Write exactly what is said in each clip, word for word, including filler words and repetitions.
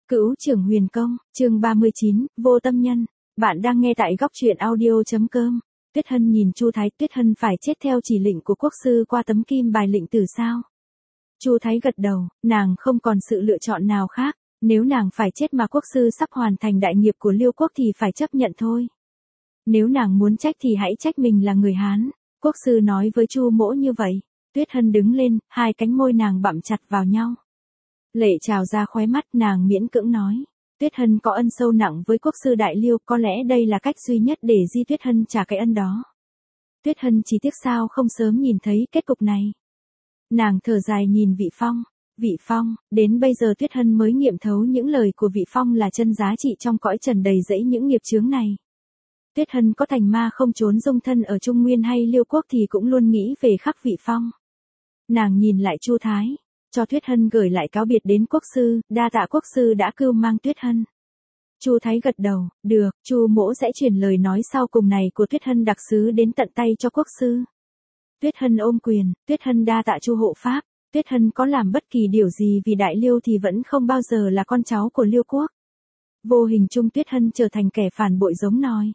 Cửu Trưởng Huyền Công, chương ba mươi chín, Vô Tâm Nhân. Bạn đang nghe tại góc truyện audio.com. Tuyết Hân nhìn Chu Thái, Tuyết Hân phải chết theo chỉ lệnh của quốc sư qua tấm kim bài lệnh tử sao? Chu Thái gật đầu, nàng không còn sự lựa chọn nào khác, nếu nàng phải chết mà quốc sư sắp hoàn thành đại nghiệp của Liêu quốc thì phải chấp nhận thôi. Nếu nàng muốn trách thì hãy trách mình là người Hán, quốc sư nói với Chu Mỗ như vậy. Tuyết Hân đứng lên, hai cánh môi nàng bặm chặt vào nhau. Lệ trào ra khóe mắt, nàng miễn cưỡng nói. Tuyết Hân có ân sâu nặng với quốc sư Đại Liêu, có lẽ đây là cách duy nhất để Di Tuyết Hân trả cái ân đó. Tuyết Hân chỉ tiếc sao không sớm nhìn thấy kết cục này. Nàng thở dài nhìn Vị Phong. Vị Phong, đến bây giờ Tuyết Hân mới nghiệm thấu những lời của Vị Phong là chân giá trị trong cõi trần đầy rẫy những nghiệp chướng này. Tuyết Hân có thành ma không trốn dung thân ở Trung Nguyên hay Liêu quốc thì cũng luôn nghĩ về khắc Vị Phong. Nàng nhìn lại Chu Thái. Cho Tuyết Hân gửi lại cáo biệt đến quốc sư, đa tạ quốc sư đã cưu mang Tuyết Hân. Chu Thái gật đầu, được, Chu Mỗ sẽ truyền lời nói sau cùng này của Tuyết Hân đặc sứ đến tận tay cho quốc sư. Tuyết Hân ôm quyền, Tuyết Hân đa tạ Chu hộ pháp, Tuyết Hân có làm bất kỳ điều gì vì Đại Liêu thì vẫn không bao giờ là con cháu của Liêu quốc. Vô hình chung Tuyết Hân trở thành kẻ phản bội giống nòi.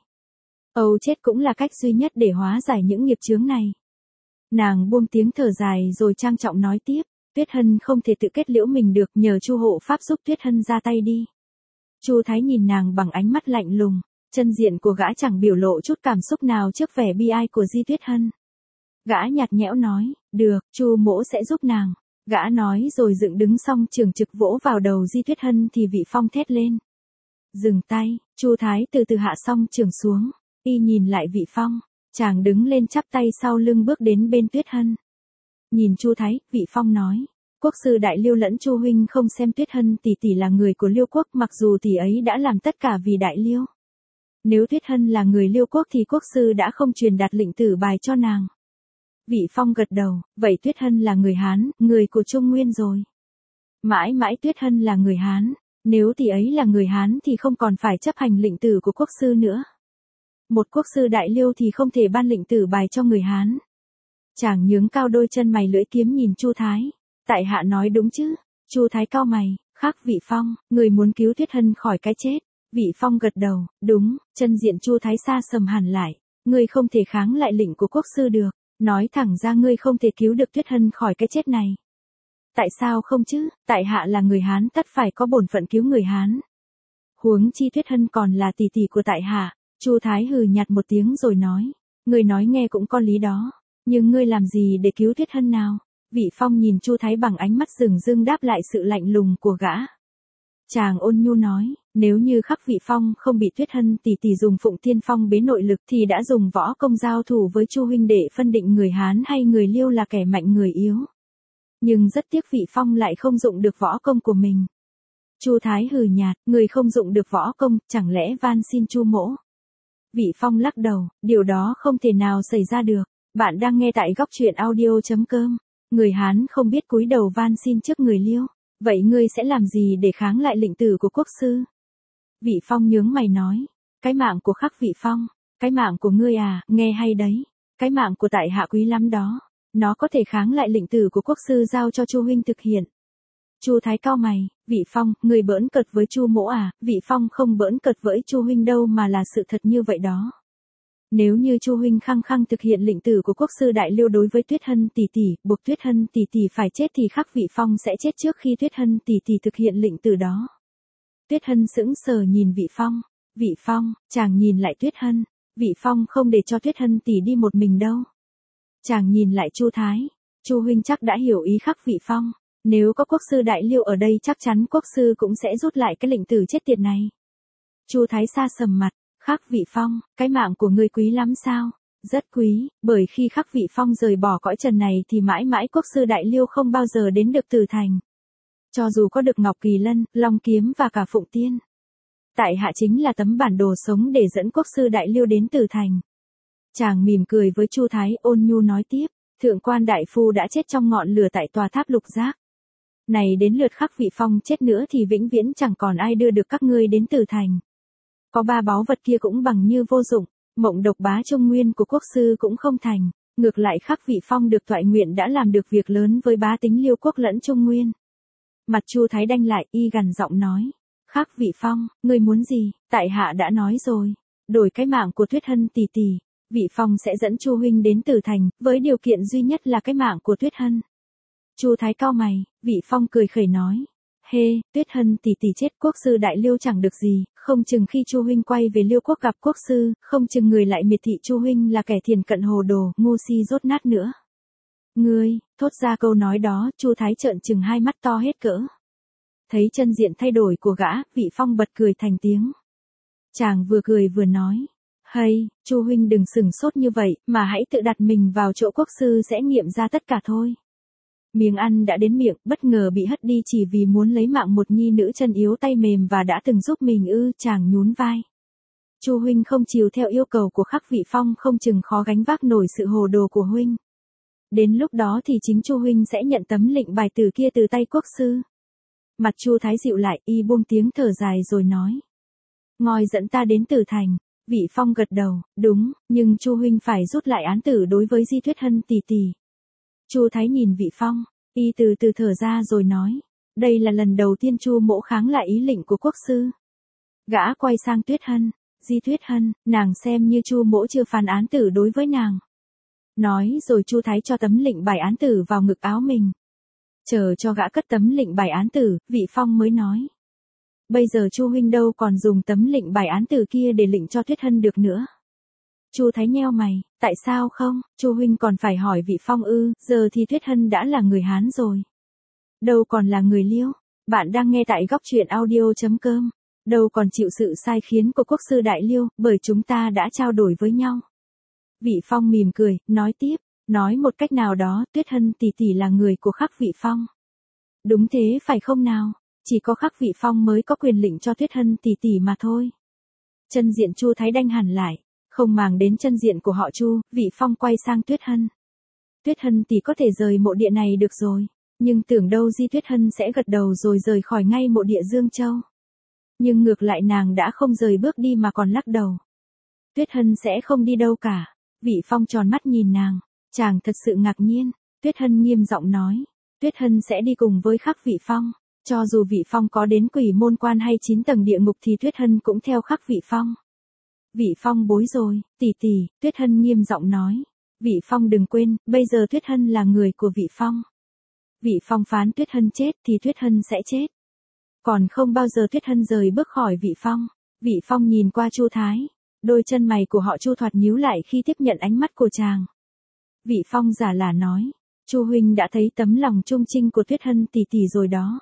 Âu chết cũng là cách duy nhất để hóa giải những nghiệp chướng này. Nàng buông tiếng thở dài rồi trang trọng nói tiếp. Tuyết Hân không thể tự kết liễu mình được, nhờ Chu hộ pháp giúp Tuyết Hân ra tay đi. Chu Thái nhìn nàng bằng ánh mắt lạnh lùng, chân diện của gã chẳng biểu lộ chút cảm xúc nào trước vẻ bi ai của Di Tuyết Hân. Gã nhạt nhẽo nói, được, Chu Mỗ sẽ giúp nàng. Gã nói rồi dựng đứng xong trường trực vỗ vào đầu Di Tuyết Hân thì Vị Phong thét lên. Dừng tay, Chu Thái từ từ hạ xong trường xuống, y nhìn lại Vị Phong, chàng đứng lên chắp tay sau lưng bước đến bên Tuyết Hân. Nhìn Chu Thái, Vị Phong nói, quốc sư Đại Liêu lẫn Chu huynh không xem Tuyết Hân tỷ tỷ là người của Liêu quốc, mặc dù tỷ ấy đã làm tất cả vì Đại Liêu. Nếu Tuyết Hân là người Liêu quốc thì quốc sư đã không truyền đạt lệnh tử bài cho nàng. Vị Phong gật đầu, vậy Tuyết Hân là người Hán, người của Trung Nguyên rồi. Mãi mãi Tuyết Hân là người Hán, nếu tỷ ấy là người Hán thì không còn phải chấp hành lệnh tử của quốc sư nữa. Một quốc sư Đại Liêu thì không thể ban lệnh tử bài cho người Hán. Chàng nhướng cao đôi chân mày lưỡi kiếm nhìn Chu Thái. Tại hạ nói đúng chứ? Chu Thái cau mày, khác Vị Phong, người muốn cứu Tuyết Hân khỏi cái chết. Vị Phong gật đầu, đúng, chân diện Chu Thái xa sầm hẳn lại. Ngươi không thể kháng lại lệnh của quốc sư được, nói thẳng ra ngươi không thể cứu được Tuyết Hân khỏi cái chết này. Tại sao không chứ? Tại hạ là người Hán tất phải có bổn phận cứu người Hán. Huống chi Tuyết Hân còn là tỷ tỷ của tại hạ. Chu Thái hừ nhạt một tiếng rồi nói, ngươi nói nghe cũng có lý đó. Nhưng ngươi làm gì để cứu Tuyết Hân nào? Vị Phong nhìn Chu Thái bằng ánh mắt rừng rưng đáp lại sự lạnh lùng của gã. Chàng ôn nhu nói, nếu như khắc Vị Phong không bị Tuyết Hân tỷ tỷ dùng Phụng Tiên Phong bế nội lực thì đã dùng võ công giao thủ với Chu huynh để phân định người Hán hay người Liêu là kẻ mạnh người yếu. Nhưng rất tiếc Vị Phong lại không dụng được võ công của mình. Chu Thái hừ nhạt, người không dụng được võ công, chẳng lẽ van xin Chu Mỗ? Vị Phong lắc đầu, điều đó không thể nào xảy ra được. Bạn đang nghe tại góc truyện audio.com. Người Hán không biết cúi đầu van xin trước người Liêu. Vậy ngươi sẽ làm gì để kháng lại lệnh tử của quốc sư? Vị Phong nhướng mày nói. Cái mạng của khắc Vị Phong. Cái mạng của ngươi à, nghe hay đấy. Cái mạng của tại hạ quý lắm đó. Nó có thể kháng lại lệnh tử của quốc sư giao cho Chu huynh thực hiện. Chu Thái cau mày. Vị Phong, ngươi bỡn cợt với Chu Mỗ à? Vị Phong không bỡn cợt với Chu huynh đâu mà là sự thật như vậy đó. Nếu như Chu huynh khăng khăng thực hiện lệnh tử của quốc sư Đại Liêu đối với Tuyết Hân tỷ tỷ, buộc Tuyết Hân tỷ tỷ phải chết thì khắc Vị Phong sẽ chết trước khi Tuyết Hân tỷ tỷ thực hiện lệnh tử đó. Tuyết Hân sững sờ nhìn Vị Phong. Vị Phong, chàng nhìn lại Tuyết Hân. Vị Phong không để cho Tuyết Hân tỷ đi một mình đâu. Chàng nhìn lại Chu Thái. Chu huynh chắc đã hiểu ý khắc Vị Phong. Nếu có quốc sư Đại Liêu ở đây chắc chắn quốc sư cũng sẽ rút lại cái lệnh tử chết tiệt này. Chu Thái xa sầm mặt. Khắc Vị Phong, cái mạng của ngươi quý lắm sao? Rất quý, bởi khi khắc Vị Phong rời bỏ cõi trần này thì mãi mãi quốc sư Đại Liêu không bao giờ đến được Tử Thành. Cho dù có được Ngọc Kỳ Lân, Long Kiếm và cả Phụng Tiên. Tại hạ chính là tấm bản đồ sống để dẫn quốc sư Đại Liêu đến Tử Thành. Chàng mỉm cười với Chu Thái ôn nhu nói tiếp, thượng quan đại phu đã chết trong ngọn lửa tại tòa tháp lục giác. Này đến lượt khắc Vị Phong chết nữa thì vĩnh viễn chẳng còn ai đưa được các ngươi đến Tử Thành. Có ba báu vật kia cũng bằng như vô dụng, mộng độc bá Trung Nguyên của quốc sư cũng không thành, ngược lại khắc Vị Phong được toại nguyện đã làm được việc lớn với bá tính Liêu quốc lẫn Trung Nguyên. Mặt Chu Thái đanh lại, y gằn giọng nói, Khắc Vị Phong, ngươi muốn gì? Tại hạ đã nói rồi, đổi cái mạng của Tuyết Hân tỷ tỷ, Vị Phong sẽ dẫn Chu huynh đến Tử Thành, với điều kiện duy nhất là cái mạng của Tuyết Hân. Chu Thái cau mày, Vị Phong cười khẩy nói, hê, Tuyết Hân tỷ tỷ chết, quốc sư Đại Liêu chẳng được gì, không chừng khi Chu huynh quay về Liêu quốc gặp quốc sư, không chừng người lại miệt thị Chu huynh là kẻ thiền cận hồ đồ, ngu si dốt nát nữa. Ngươi, thốt ra câu nói đó, Chu Thái trợn trừng hai mắt to hết cỡ. Thấy chân diện thay đổi của gã, Vị Phong bật cười thành tiếng. Chàng vừa cười vừa nói, hay, Chu huynh đừng sừng sốt như vậy, mà hãy tự đặt mình vào chỗ quốc sư sẽ nghiệm ra tất cả thôi. Miếng ăn đã đến miệng, bất ngờ bị hất đi chỉ vì muốn lấy mạng một nhi nữ chân yếu tay mềm và đã từng giúp mình ư, chàng nhún vai. Chu huynh không chiều theo yêu cầu của Khắc Vị Phong, không chừng khó gánh vác nổi sự hồ đồ của huynh. Đến lúc đó thì chính Chu huynh sẽ nhận tấm lệnh bài tử kia từ tay quốc sư. Mặt Chu Thái dịu lại, y buông tiếng thở dài rồi nói. Ngoi dẫn ta đến Tử Thành. Vị Phong gật đầu, đúng, nhưng Chu huynh phải rút lại án tử đối với Di Tuyết Hân tỷ tỷ. Chu Thái nhìn Vị Phong, y từ từ thở ra rồi nói, đây là lần đầu tiên Chu mỗ kháng lại ý lệnh của quốc sư. Gã quay sang Tuyết Hân, Di Tuyết Hân, nàng xem như Chu mỗ chưa phán án tử đối với nàng. Nói rồi Chu Thái cho tấm lệnh bài án tử vào ngực áo mình. Chờ cho gã cất tấm lệnh bài án tử, Vị Phong mới nói. Bây giờ Chu huynh đâu còn dùng tấm lệnh bài án tử kia để lệnh cho Tuyết Hân được nữa. Chu Thái nheo mày, tại sao không, Chu huynh còn phải hỏi Vị Phong ư, giờ thì Tuyết Hân đã là người Hán rồi. Đâu còn là người Liêu, bạn đang nghe tại góc truyện audio chấm com, đâu còn chịu sự sai khiến của quốc sư Đại Liêu, bởi chúng ta đã trao đổi với nhau. Vị Phong mỉm cười, nói tiếp, nói một cách nào đó, Tuyết Hân tỷ tỷ là người của Khắc Vị Phong. Đúng thế phải không nào, chỉ có Khắc Vị Phong mới có quyền lệnh cho Tuyết Hân tỷ tỷ mà thôi. Chân diện Chu Thái đanh hẳn lại. Không màng đến chân diện của họ Chu, Vị Phong quay sang Tuyết Hân. Tuyết Hân tỷ có thể rời mộ địa này được rồi, nhưng tưởng đâu Di Tuyết Hân sẽ gật đầu rồi rời khỏi ngay mộ địa Dương Châu. Nhưng ngược lại nàng đã không rời bước đi mà còn lắc đầu. Tuyết Hân sẽ không đi đâu cả. Vị Phong tròn mắt nhìn nàng, chàng thật sự ngạc nhiên. Tuyết Hân nghiêm giọng nói, Tuyết Hân sẽ đi cùng với Khắc Vị Phong. Cho dù Vị Phong có đến Quỷ Môn Quan hay chín tầng địa ngục thì Tuyết Hân cũng theo Khắc Vị Phong. Vị Phong bối rồi, tỷ tỷ, Tuyết Hân nghiêm giọng nói. Vị Phong đừng quên, bây giờ Tuyết Hân là người của Vị Phong. Vị Phong phán Tuyết Hân chết thì Tuyết Hân sẽ chết. Còn không bao giờ Tuyết Hân rời bước khỏi Vị Phong. Vị Phong nhìn qua Chu Thái. Đôi chân mày của họ Chu thoạt nhíu lại khi tiếp nhận ánh mắt của chàng. Vị Phong giả là nói, Chu huynh đã thấy tấm lòng trung trinh của Tuyết Hân tỷ tỷ rồi đó.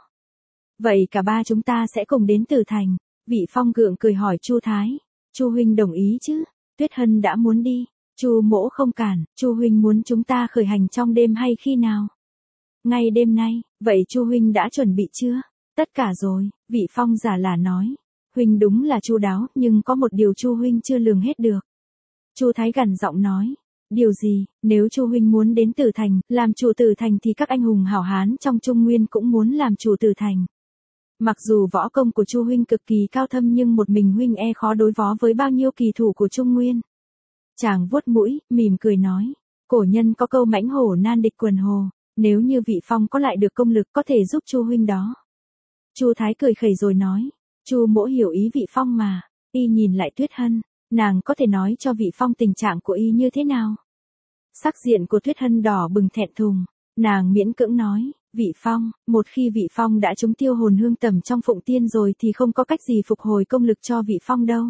Vậy cả ba chúng ta sẽ cùng đến Tử Thành. Vị Phong gượng cười hỏi Chu Thái. Chu huynh đồng ý chứ? Tuyết Hân đã muốn đi, Chu mỗ không cản, Chu huynh muốn chúng ta khởi hành trong đêm hay khi nào? Ngay đêm nay, vậy Chu huynh đã chuẩn bị chưa? Tất cả rồi, Vị Phong giả là nói. Huynh đúng là chu đáo, nhưng có một điều Chu huynh chưa lường hết được. Chu Thái gằn giọng nói, điều gì? Nếu Chu huynh muốn đến Tử Thành, làm chủ Tử Thành thì các anh hùng hảo hán trong Trung Nguyên cũng muốn làm chủ Tử Thành. Mặc dù võ công của Chu huynh cực kỳ cao thâm nhưng một mình huynh e khó đối phó với bao nhiêu kỳ thủ của Trung Nguyên. Chàng vuốt mũi, mỉm cười nói, cổ nhân có câu mãnh hổ nan địch quần hồ, nếu như Vị Phong có lại được công lực có thể giúp Chu huynh đó. Chu Thái cười khẩy rồi nói, Chu mỗ hiểu ý Vị Phong mà. Y nhìn lại Tuyết Hân, nàng có thể nói cho Vị Phong tình trạng của y như thế nào? Sắc diện của Tuyết Hân đỏ bừng thẹn thùng, nàng miễn cưỡng nói, Vị Phong, một khi Vị Phong đã trúng tiêu hồn hương tầm trong Phụng Tiên rồi thì không có cách gì phục hồi công lực cho Vị Phong đâu.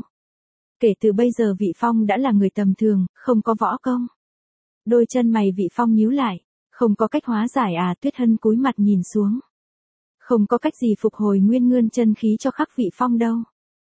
Kể từ bây giờ Vị Phong đã là người tầm thường, không có võ công. Đôi chân mày Vị Phong nhíu lại, không có cách hóa giải à? Tuyết Hân cúi mặt nhìn xuống. Không có cách gì phục hồi nguyên nguyên chân khí cho Khắc Vị Phong đâu.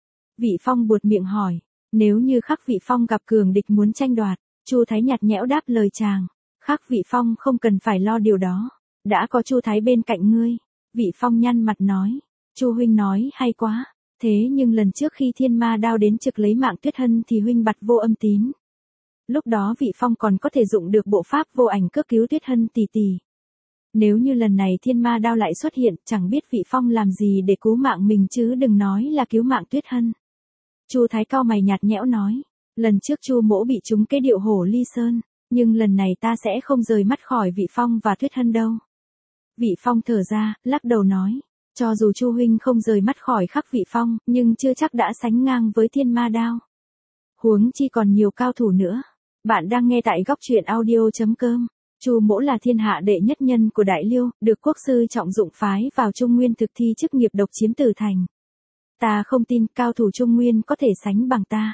Vị Phong buột miệng hỏi, nếu như Khắc Vị Phong gặp cường địch muốn tranh đoạt, Chu Thái nhạt nhẽo đáp lời chàng, Khắc Vị Phong không cần phải lo điều đó, đã có Chu Thái bên cạnh ngươi. Vị Phong nhăn mặt nói, Chu huynh nói hay quá, thế nhưng lần trước khi thiên ma đao đến trực lấy mạng Tuyết Hân thì huynh bặt vô âm tín. Lúc đó Vị Phong còn có thể dụng được bộ pháp vô ảnh cước cứu Tuyết Hân tỷ tỷ. Nếu như lần này thiên ma đao lại xuất hiện, chẳng biết Vị Phong làm gì để cứu mạng mình chứ đừng nói là cứu mạng Tuyết Hân. Chu Thái cau mày nhạt nhẽo nói, lần trước Chu mỗ bị trúng cái điệu hổ ly sơn, nhưng lần này ta sẽ không rời mắt khỏi Vị Phong và Tuyết Hân đâu. Vị Phong thở ra, lắc đầu nói, Cho dù Chu huynh không rời mắt khỏi Khắc Vị Phong, nhưng chưa chắc đã sánh ngang với Thiên Ma Đao. Huống chi còn nhiều cao thủ nữa. Bạn đang nghe tại góc truyện audio.com. Chu Mỗ là thiên hạ đệ nhất nhân của Đại Liêu, được quốc sư trọng dụng phái vào Trung Nguyên thực thi chức nghiệp độc chiếm Tử Thành. Ta không tin cao thủ Trung Nguyên có thể sánh bằng ta.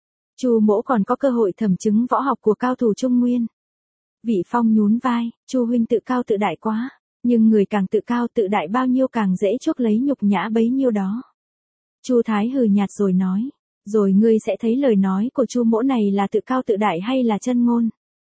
Chu Mỗ còn có cơ hội thẩm chứng võ học của cao thủ Trung Nguyên. Vị Phong nhún vai, Chu huynh tự cao tự đại quá, nhưng người càng tự cao tự đại bao nhiêu càng dễ chuốc lấy nhục nhã bấy nhiêu đó. Chu Thái hừ nhạt rồi nói, rồi ngươi sẽ thấy lời nói của Chu Mỗ này là tự cao tự đại hay là chân ngôn.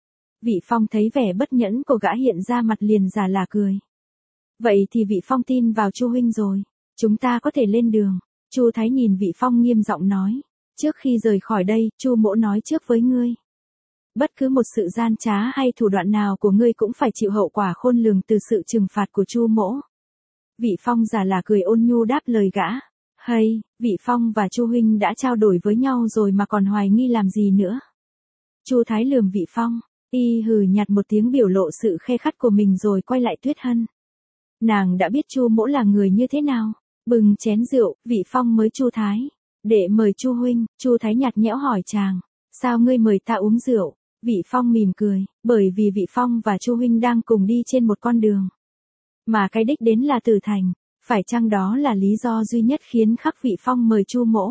Vị Phong thấy vẻ bất nhẫn của gã hiện ra mặt liền giả là cười. Vậy thì Vị Phong tin vào Chu huynh rồi, chúng ta có thể lên đường. Chu Thái nhìn Vị Phong nghiêm giọng nói, trước khi rời khỏi đây, Chu Mỗ nói trước với ngươi. Bất cứ một sự gian trá hay thủ đoạn nào của ngươi cũng phải chịu hậu quả khôn lường từ sự trừng phạt của Chu Mỗ. Vị Phong giả là cười ôn nhu đáp lời gã. Hay, Vị Phong và Chu huynh đã trao đổi với nhau rồi mà còn hoài nghi làm gì nữa. Chu Thái lườm Vị Phong, y hừ nhạt một tiếng biểu lộ sự khê khắt của mình rồi quay lại Tuyết Hân. Nàng đã biết Chu Mỗ là người như thế nào. Bừng chén rượu, Vị Phong mới Chu Thái. Để mời Chu huynh. Chu Thái nhạt nhẽo hỏi chàng, sao ngươi mời ta uống rượu? Vị Phong mỉm cười, bởi vì Vị Phong và Chu huynh đang cùng đi trên một con đường. Mà cái đích đến là Tử Thành, phải chăng đó là lý do duy nhất khiến Khắc Vị Phong mời Chu Mỗ?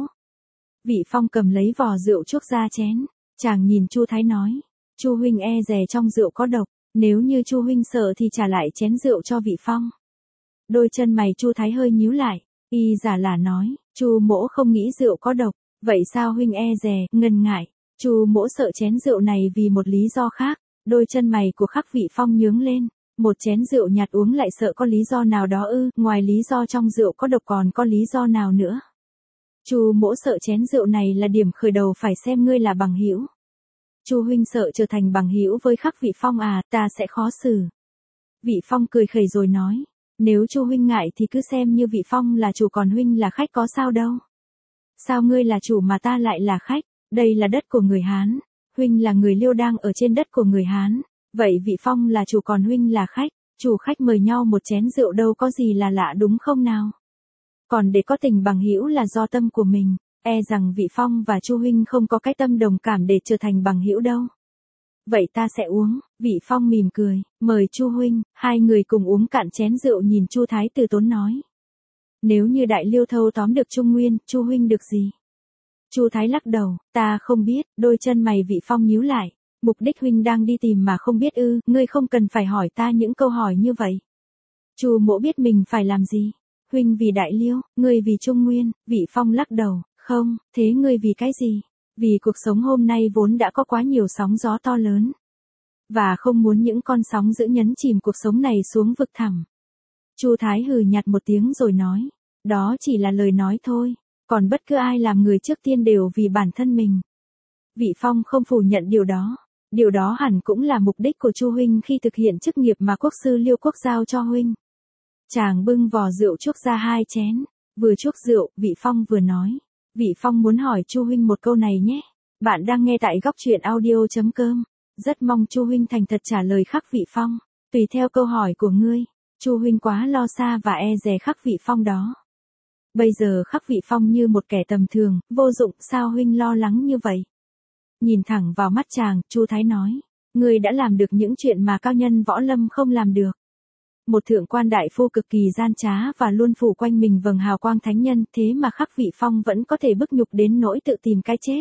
Vị Phong cầm lấy vò rượu chuốc ra chén, chàng nhìn Chu Thái nói, Chu huynh e dè trong rượu có độc, nếu như Chu huynh sợ thì trả lại chén rượu cho Vị Phong. Đôi chân mày Chu Thái hơi nhíu lại, y giả là nói, Chu Mỗ không nghĩ rượu có độc, vậy sao huynh e dè, ngần ngại? Chu Mỗ sợ chén rượu này vì một lý do khác. Đôi chân mày của Khắc Vị Phong nhướng lên, một chén rượu nhạt uống lại sợ có lý do nào đó ư? Ngoài lý do trong rượu có độc còn có lý do nào nữa? Chu Mỗ sợ chén rượu này là điểm khởi đầu phải xem ngươi là bằng hữu. Chu huynh sợ trở thành bằng hữu với Khắc Vị Phong à? Ta sẽ khó xử. Vị Phong cười khẩy rồi nói, nếu Chu huynh ngại thì cứ xem như Vị Phong là chủ còn huynh là khách có sao đâu. Sao ngươi là chủ mà ta lại là khách? Đây là đất của người Hán, huynh là người Liêu đang ở trên đất của người Hán, vậy Vị Phong là chủ còn huynh là khách, chủ khách mời nhau một chén rượu đâu có gì là lạ đúng không nào? Còn để có tình bằng hữu là do tâm của mình, e rằng Vị Phong và Chu huynh không có cái tâm đồng cảm để trở thành bằng hữu đâu. Vậy ta sẽ uống. Vị Phong mỉm cười, mời Chu huynh. Hai người cùng uống cạn chén rượu nhìn Chu Thái từ tốn nói, nếu như Đại Liêu thâu tóm được Trung Nguyên, Chu huynh được gì? Chu Thái lắc đầu, ta không biết. Đôi chân mày Vị Phong nhíu lại, mục đích huynh đang đi tìm mà không biết ư? Ngươi không cần phải hỏi ta những câu hỏi như vậy. Chu Mỗ biết mình phải làm gì. Huynh vì Đại Liêu, ngươi vì Trung Nguyên. Vị Phong lắc đầu, không, thế ngươi vì cái gì? Vì cuộc sống hôm nay vốn đã có quá nhiều sóng gió to lớn, và không muốn những con sóng dữ nhấn chìm cuộc sống này xuống vực thẳm. Chu Thái hừ nhạt một tiếng rồi nói, đó chỉ là lời nói thôi, còn bất cứ ai làm người trước tiên đều vì bản thân mình. Vị Phong không phủ nhận điều đó, điều đó hẳn cũng là mục đích của Chu huynh khi thực hiện chức nghiệp mà quốc sư Liêu Quốc giao cho huynh. Chàng bưng vò rượu chuốc ra hai chén, vừa chuốc rượu, Vị Phong vừa nói, Vị Phong muốn hỏi Chu huynh một câu này nhé. Bạn đang nghe tại góc truyện audio.com. Rất mong Chu huynh thành thật trả lời Khắc Vị Phong, tùy theo câu hỏi của ngươi. Chu huynh quá lo xa và e dè Khắc Vị Phong đó. Bây giờ Khắc Vị Phong như một kẻ tầm thường, vô dụng, sao huynh lo lắng như vậy? Nhìn thẳng vào mắt chàng, Chu Thái nói, ngươi đã làm được những chuyện mà cao nhân võ lâm không làm được. Một thượng quan đại phu cực kỳ gian trá và luôn phủ quanh mình vầng hào quang thánh nhân, thế mà Khắc Vị Phong vẫn có thể bức nhục đến nỗi tự tìm cái chết.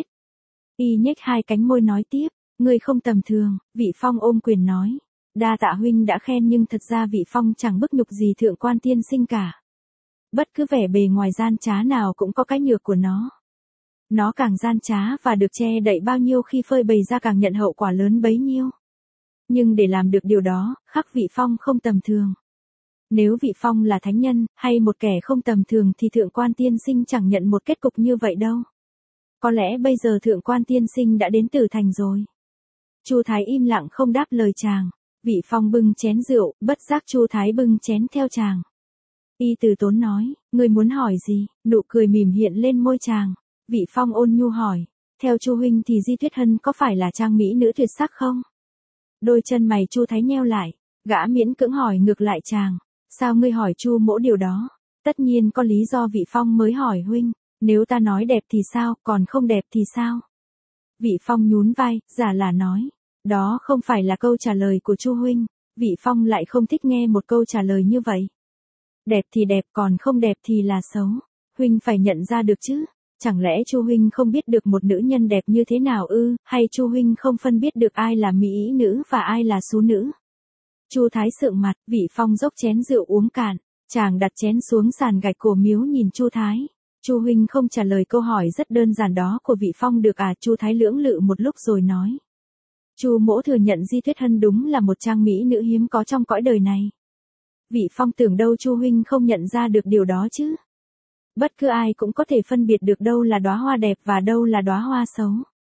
Y nhếch hai cánh môi nói tiếp, ngươi không tầm thường. Vị Phong ôm quyền nói, đa tạ huynh đã khen nhưng thật ra Vị Phong chẳng bức nhục gì thượng quan tiên sinh cả. Bất cứ vẻ bề ngoài gian trá nào cũng có cái nhược của nó. Nó càng gian trá và được che đậy bao nhiêu khi phơi bày ra càng nhận hậu quả lớn bấy nhiêu. Nhưng để làm được điều đó, Khắc Vị Phong không tầm thường. Nếu Vị Phong là thánh nhân, hay một kẻ không tầm thường thì thượng quan tiên sinh chẳng nhận một kết cục như vậy đâu. Có lẽ bây giờ thượng quan tiên sinh đã đến Tử Thành rồi. Chu Thái im lặng không đáp lời chàng. Vị Phong bưng chén rượu, bất giác Chu Thái bưng chén theo chàng. Y từ tốn nói, ngươi muốn hỏi gì? Nụ cười mỉm hiện lên môi chàng. Vị Phong ôn nhu hỏi, theo Chu huynh thì Di Tuyết Hân có phải là trang mỹ nữ tuyệt sắc không? Đôi chân mày Chu Thái nheo lại, gã miễn cưỡng hỏi ngược lại chàng, sao ngươi hỏi Chu Mỗ điều đó? Tất nhiên có lý do Vị Phong mới hỏi huynh, nếu ta nói đẹp thì sao, còn không đẹp thì sao? Vị Phong nhún vai, giả là nói, đó không phải là câu trả lời của Chu huynh. Vị Phong lại không thích nghe một câu trả lời như vậy. Đẹp thì đẹp, còn không đẹp thì là xấu. Huynh phải nhận ra được chứ. Chẳng lẽ Chu huynh không biết được một nữ nhân đẹp như thế nào ư, hay Chu huynh không phân biết được ai là mỹ nữ và ai là xú nữ? Chu Thái sượng mặt, Vị Phong dốc chén rượu uống cạn, chàng đặt chén xuống sàn gạch cổ miếu nhìn Chu Thái. Chu huynh không trả lời câu hỏi rất đơn giản đó của Vị Phong được à? Chu Thái lưỡng lự một lúc rồi nói. Chu mỗ thừa nhận Di Tuyết Hân đúng là một trang mỹ nữ hiếm có trong cõi đời này. Vị Phong tưởng đâu Chu huynh không nhận ra được điều đó chứ. Bất cứ ai cũng có thể phân biệt được đâu là đóa hoa đẹp và đâu là đóa hoa xấu.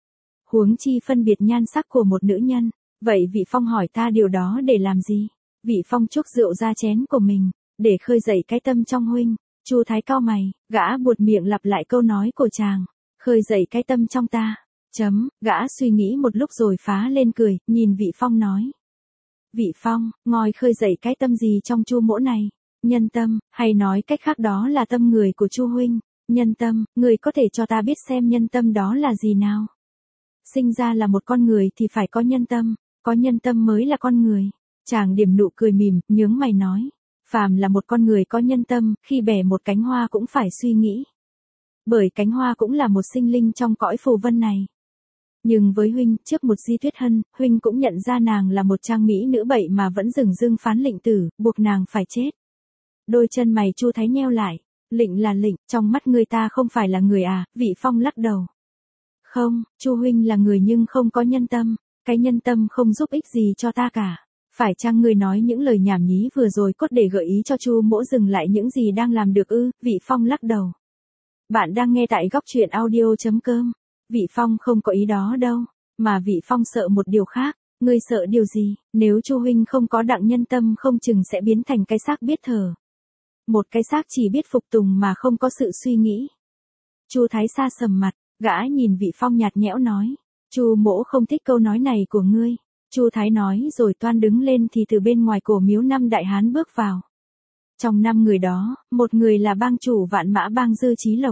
Huống chi phân biệt nhan sắc của một nữ nhân. Vậy Vị Phong hỏi ta điều đó để làm gì? Vị Phong chúc rượu ra chén của mình, để khơi dậy cái tâm trong huynh. Chu Thái cau mày, gã buột miệng lặp lại câu nói của chàng. Khơi dậy cái tâm trong ta. Chấm, gã suy nghĩ một lúc rồi phá lên cười, nhìn Vị Phong nói. Vị Phong, ngòi khơi dậy cái tâm gì trong Chu mỗ này? Nhân tâm, hay nói cách khác đó là tâm người của Chu huynh. Nhân tâm, người có thể cho ta biết xem nhân tâm đó là gì nào? Sinh ra là một con người thì phải có nhân tâm, có nhân tâm mới là con người. Chàng điểm nụ cười mỉm, nhướng mày nói. Phàm là một con người có nhân tâm, khi bẻ một cánh hoa cũng phải suy nghĩ. Bởi cánh hoa cũng là một sinh linh trong cõi phù vân này. Nhưng với huynh, trước một Di Tuyết Hân, huynh cũng nhận ra nàng là một trang mỹ nữ bậy mà vẫn dửng dưng phán lệnh tử, buộc nàng phải chết. Đôi chân mày Chu Thái nheo lại, lệnh là lệnh, trong mắt người ta không phải là người à? Vị Phong lắc đầu. Không, Chu huynh là người nhưng không có nhân tâm, cái nhân tâm không giúp ích gì cho ta cả. Phải chăng người nói những lời nhảm nhí vừa rồi cốt để gợi ý cho Chu mỗ dừng lại những gì đang làm được ư? Vị Phong lắc đầu. Bạn đang nghe tại góc truyện audio chấm com. Vị Phong không có ý đó đâu, mà Vị Phong sợ một điều khác. Ngươi sợ điều gì? Nếu Chu huynh không có đặng nhân tâm không chừng sẽ biến thành cái xác biết thờ. Một cái xác chỉ biết phục tùng mà không có sự suy nghĩ. Chu Thái xa sầm mặt, gã nhìn Vị Phong nhạt nhẽo nói. Chu mỗ không thích câu nói này của ngươi. Chu Thái nói rồi toan đứng lên thì từ bên ngoài cổ miếu năm đại hán bước vào. Trong năm người đó, một người là bang chủ Vạn Mã Bang Dư Chí Lộc.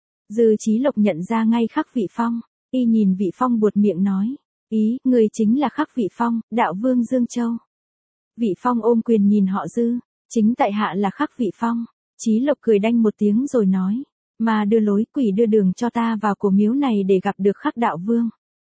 Dư Chí Lộc nhận ra ngay Khắc Vị Phong, y nhìn Vị Phong buột miệng nói, ý, người chính là Khắc Vị Phong, đạo vương Dương Châu. Vị Phong ôm quyền nhìn họ Dư, chính tại hạ là Khắc Vị Phong. Chí Lộc cười đanh một tiếng rồi nói, mà đưa lối quỷ đưa đường cho ta vào cổ miếu này để gặp được Khắc đạo vương.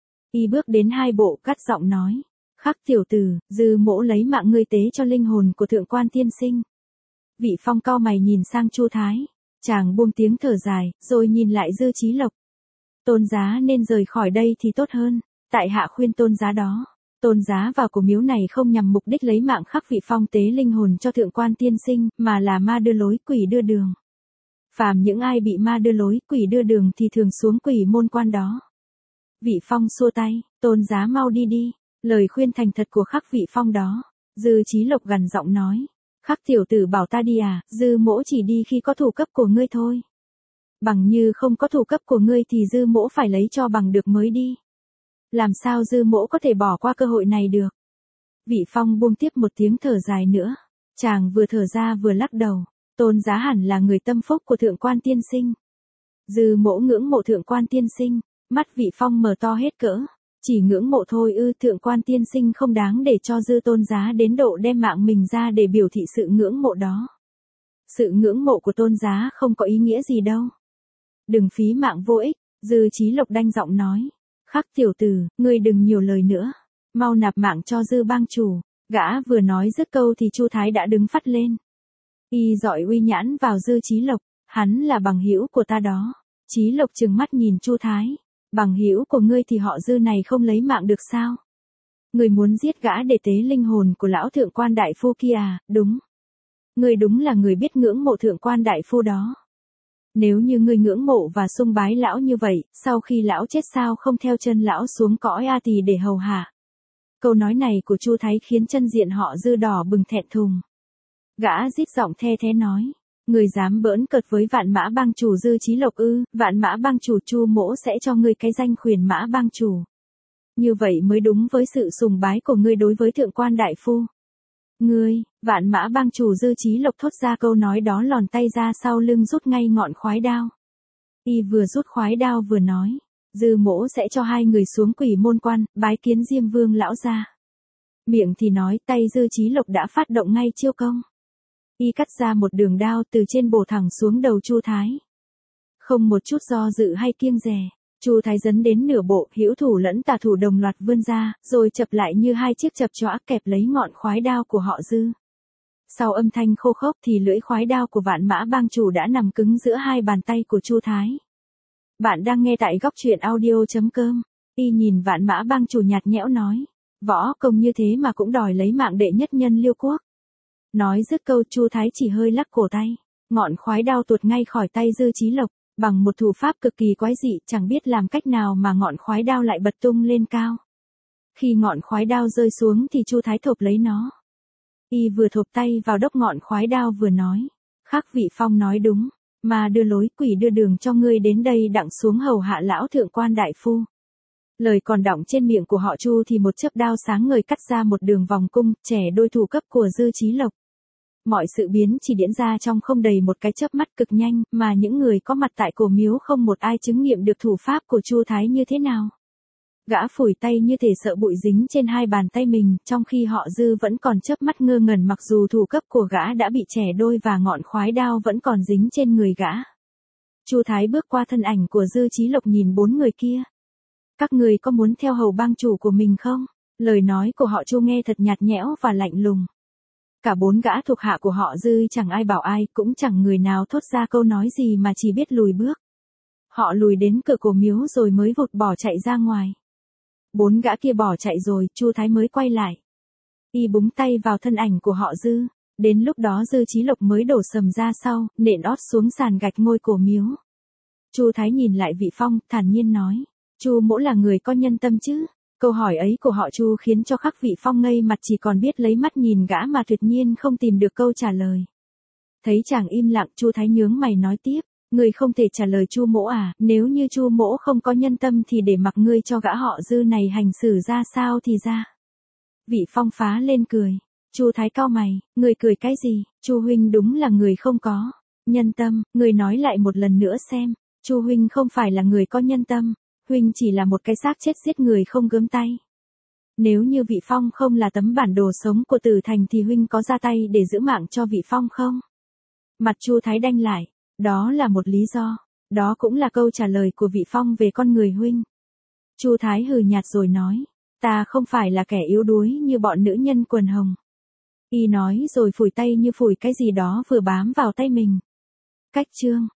Y bước đến hai bộ cắt giọng nói, Khắc tiểu tử, Dư mỗ lấy mạng ngươi tế cho linh hồn của thượng quan tiên sinh. Vị Phong cau mày nhìn sang Chu Thái. Chàng buông tiếng thở dài, rồi nhìn lại Dư Chí Lộc. Tôn giá nên rời khỏi đây thì tốt hơn, tại hạ khuyên tôn giá đó. Tôn giá vào cổ miếu này không nhằm mục đích lấy mạng Khắc Vị Phong tế linh hồn cho thượng quan tiên sinh, mà là ma đưa lối quỷ đưa đường. Phàm những ai bị ma đưa lối quỷ đưa đường thì thường xuống quỷ môn quan đó. Vị Phong xua tay, tôn giá mau đi đi, lời khuyên thành thật của Khắc Vị Phong đó. Dư Chí Lộc gằn giọng nói. Khắc tiểu tử bảo ta đi à? Dư mỗ chỉ đi khi có thủ cấp của ngươi thôi. Bằng như không có thủ cấp của ngươi thì Dư mỗ phải lấy cho bằng được mới đi. Làm sao Dư mỗ có thể bỏ qua cơ hội này được? Vị Phong buông tiếp một tiếng thở dài nữa. Chàng vừa thở ra vừa lắc đầu. Tôn giá hẳn là người tâm phúc của thượng quan tiên sinh. Dư mỗ ngưỡng mộ thượng quan tiên sinh. Mắt Vị Phong mở to hết cỡ. Chỉ ngưỡng mộ thôi ư? Thượng quan tiên sinh không đáng để cho Dư tôn giá đến độ đem mạng mình ra để biểu thị sự ngưỡng mộ đó. Sự ngưỡng mộ của tôn giá không có ý nghĩa gì đâu. Đừng phí mạng vô ích, Dư Chí Lộc đanh giọng nói. Khắc tiểu tử, ngươi đừng nhiều lời nữa. Mau nạp mạng cho Dư bang chủ. Gã vừa nói dứt câu thì Chu Thái đã đứng phắt lên. Y dọi uy nhãn vào Dư Chí Lộc, hắn là bằng hữu của ta đó. Chí Lộc trừng mắt nhìn Chu Thái. Bằng hữu của ngươi thì họ Dư này không lấy mạng được sao? Ngươi muốn giết gã để tế linh hồn của lão thượng quan đại phu kia à? Đúng. Ngươi đúng là người biết ngưỡng mộ thượng quan đại phu đó. Nếu như ngươi ngưỡng mộ và sung bái lão như vậy, sau khi lão chết sao không theo chân lão xuống cõi A Tỳ để hầu hạ? Câu nói này của Chu Thái khiến chân diện họ Dư đỏ bừng thẹn thùng. Gã rít giọng the thế nói. Người dám bỡn cợt với Vạn Mã Bang chủ Dư Chí Lộc ư? Vạn Mã Bang chủ Chu mỗ sẽ cho ngươi cái danh Khuyển Mã Bang chủ. Như vậy mới đúng với sự sùng bái của ngươi đối với thượng quan đại phu. Ngươi, Vạn Mã Bang chủ Dư Chí Lộc thốt ra câu nói đó lòn tay ra sau lưng rút ngay ngọn khoái đao. Y vừa rút khoái đao vừa nói, Dư mỗ sẽ cho hai người xuống Quỷ Môn Quan, bái kiến Diêm Vương lão gia. Miệng thì nói, tay Dư Chí Lộc đã phát động ngay chiêu công. Y cắt ra một đường đao từ trên bổ thẳng xuống đầu Chu Thái. Không một chút do dự hay kiêng dè, Chu Thái dấn đến nửa bộ, hữu thủ lẫn tà thủ đồng loạt vươn ra, rồi chập lại như hai chiếc chập chõa kẹp lấy ngọn khoái đao của họ Dư. Sau âm thanh khô khốc thì lưỡi khoái đao của Vạn Mã Bang chủ đã nằm cứng giữa hai bàn tay của Chu Thái. Bạn đang nghe tại góc truyện audio chấm com. Y nhìn Vạn Mã Bang chủ nhạt nhẽo nói, võ công như thế mà cũng đòi lấy mạng đệ nhất nhân Liêu quốc. Nói dứt câu Chu Thái chỉ hơi lắc cổ tay, ngọn khoái đao tuột ngay khỏi tay Dư Chí Lộc, bằng một thủ pháp cực kỳ quái dị, chẳng biết làm cách nào mà ngọn khoái đao lại bật tung lên cao. Khi ngọn khoái đao rơi xuống thì Chu Thái thộp lấy nó. Y vừa thộp tay vào đốc ngọn khoái đao vừa nói, Khắc Vị Phong nói đúng, mà đưa lối quỷ đưa đường cho ngươi đến đây đặng xuống hầu hạ lão thượng quan đại phu. Lời còn đọng trên miệng của họ Chu thì một chớp đao sáng ngời cắt ra một đường vòng cung, trẻ đôi thủ cấp của Dư Chí Lộc. Mọi sự biến chỉ diễn ra trong không đầy một cái chớp mắt cực nhanh, mà những người có mặt tại cổ miếu không một ai chứng nghiệm được thủ pháp của Chu Thái như thế nào. Gã phủi tay như thể sợ bụi dính trên hai bàn tay mình, trong khi họ Dư vẫn còn chớp mắt ngơ ngẩn mặc dù thủ cấp của gã đã bị chẻ đôi và ngọn khoái đao vẫn còn dính trên người gã. Chu Thái bước qua thân ảnh của Dư Chí Lộc nhìn bốn người kia. Các người có muốn theo hầu bang chủ của mình không? Lời nói của họ Chu nghe thật nhạt nhẽo và lạnh lùng. Cả bốn gã thuộc hạ của họ Dư chẳng ai bảo ai, cũng chẳng người nào thốt ra câu nói gì mà chỉ biết lùi bước. Họ lùi đến cửa cổ miếu rồi mới vụt bỏ chạy ra ngoài. Bốn gã kia bỏ chạy rồi, Chu Thái mới quay lại. Y búng tay vào thân ảnh của họ Dư. Đến lúc đó Dư Chí Lộc mới đổ sầm ra sau, nện ót xuống sàn gạch ngôi cổ miếu. Chu Thái nhìn lại Vị Phong, thản nhiên nói, Chu mỗ là người có nhân tâm chứ? Câu hỏi ấy của họ Chu khiến cho Khắc Vị Phong ngây mặt, chỉ còn biết lấy mắt nhìn gã mà tuyệt nhiên không tìm được câu trả lời. Thấy chàng im lặng, Chu Thái nhướng mày nói tiếp, người không thể trả lời Chu mỗ à? Nếu như Chu mỗ không có nhân tâm thì để mặc ngươi cho gã họ Dư này hành xử ra sao thì ra. Vị Phong phá lên cười. Chu Thái cau mày, người cười cái gì? Chu huynh đúng là người không có nhân tâm. Người nói lại một lần nữa xem. Chu huynh không phải là người có nhân tâm, huynh chỉ là một cái xác chết giết người không gớm tay. Nếu như Vị Phong không là tấm bản đồ sống của Tử Thành thì huynh có ra tay để giữ mạng cho Vị Phong không? Mặt Chu Thái đanh lại, đó là một lý do, đó cũng là câu trả lời của Vị Phong về con người huynh. Chu Thái hừ nhạt rồi nói, ta không phải là kẻ yếu đuối như bọn nữ nhân quần hồng. Y nói rồi phủi tay như phủi cái gì đó vừa bám vào tay mình. Cách chương